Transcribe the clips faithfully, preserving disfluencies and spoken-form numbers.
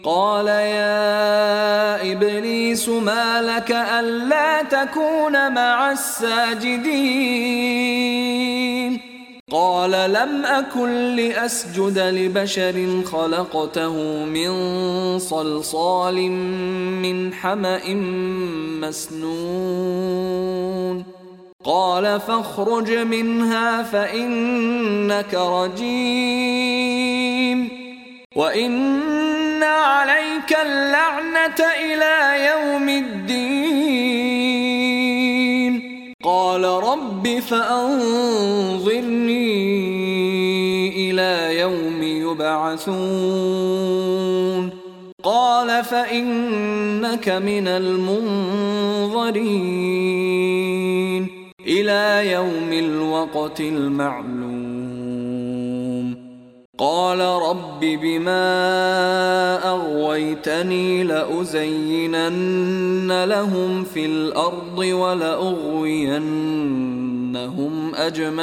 قال يا إبليس ما لك ألا تكون مع الساجدين قال لم أكن لأسجد لبشر خلقته من صلصال من حمأ مسنون قال فاخرج منها فإنك رجيم وإن عليك اللعنة إلى يوم الدين قال رب فأنظرني إلى يوم يبعثون قال فإنك من المنظرين إلى يوم الوقت المعلوم قال رب بما أغويتني لأزينن لهم في الأرض ولأغوينهم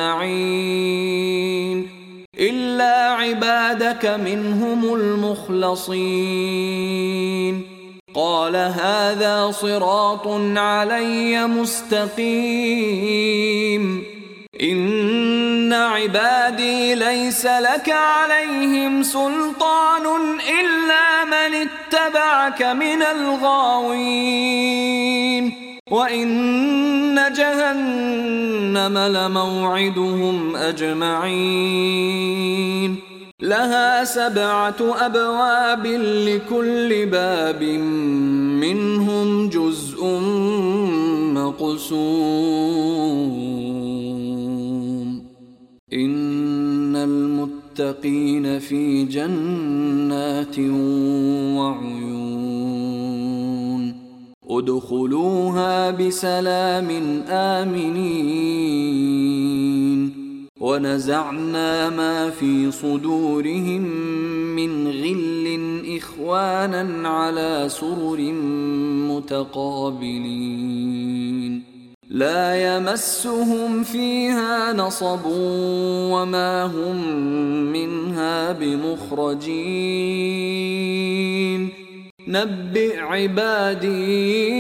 أجمعين إلا عبادك منهم المخلصين قال هذا صراط علي مستقيم إن عبادي ليس لك عليهم سلطان إلا من اتبعك من الغاوين وإن جهنم لموعدهم أجمعين لها سبعة أبواب لكل باب منهم جزء مقسوم إن المتقين في جنات وعيون ادخلوها بسلام آمنين ونزعنا ما في صدورهم من غل إخوانا على سرر متقابلين لا يمسهم فيها نصب وما هم منها بمخرجين نبئ عبادي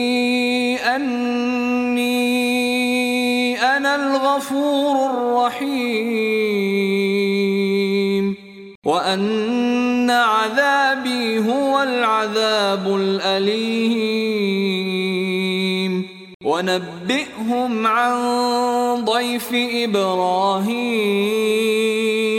أني أنا الغفور الرحيم وأن عذابي هو العذاب الأليم ونبئهم عن ضيف إبراهيم